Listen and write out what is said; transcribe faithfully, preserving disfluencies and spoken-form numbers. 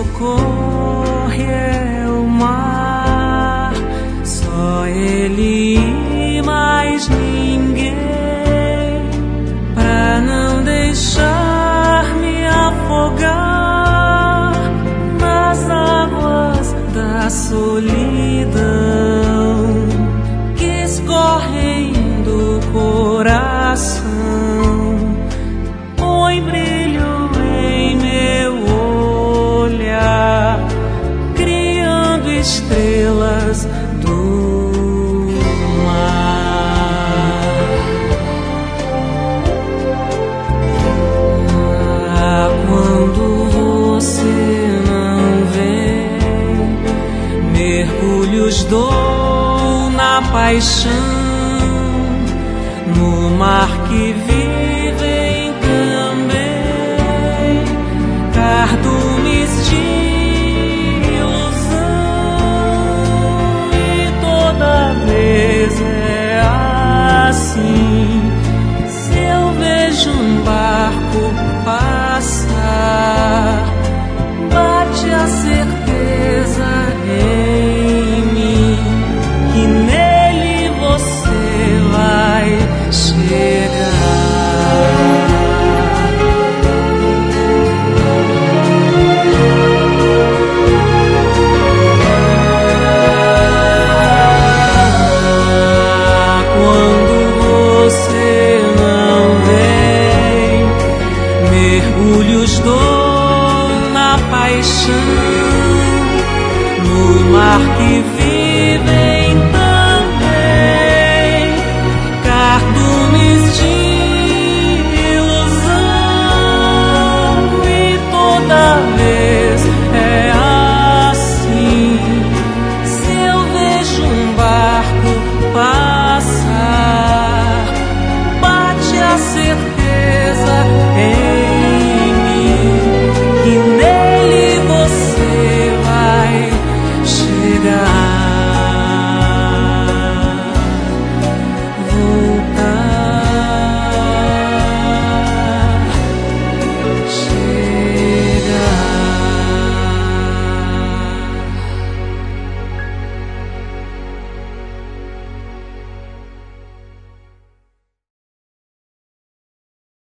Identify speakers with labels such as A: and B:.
A: socorre é o mar, só ele e mais ninguém, pra não deixar-me afogar nas águas da solidão que escorrem do coração. Põe brilho em meu olhar, criando estrelas do mar. Ah, quando você não vem, mergulhos dou na paixão, no mar que vivem também cardumes de ilusão, e toda vez é assim. Se eu vejo um barco passar, bate a certeza em mim que nele você vai chegar. Quando você não vem, mergulhos dou na paixão, no mar que vivem também cardumes de ilusão, e toda vez é assim. Se eu vejo um barco passar, bate a certeza em mim que nele você vai chegar. Voltar, chegar.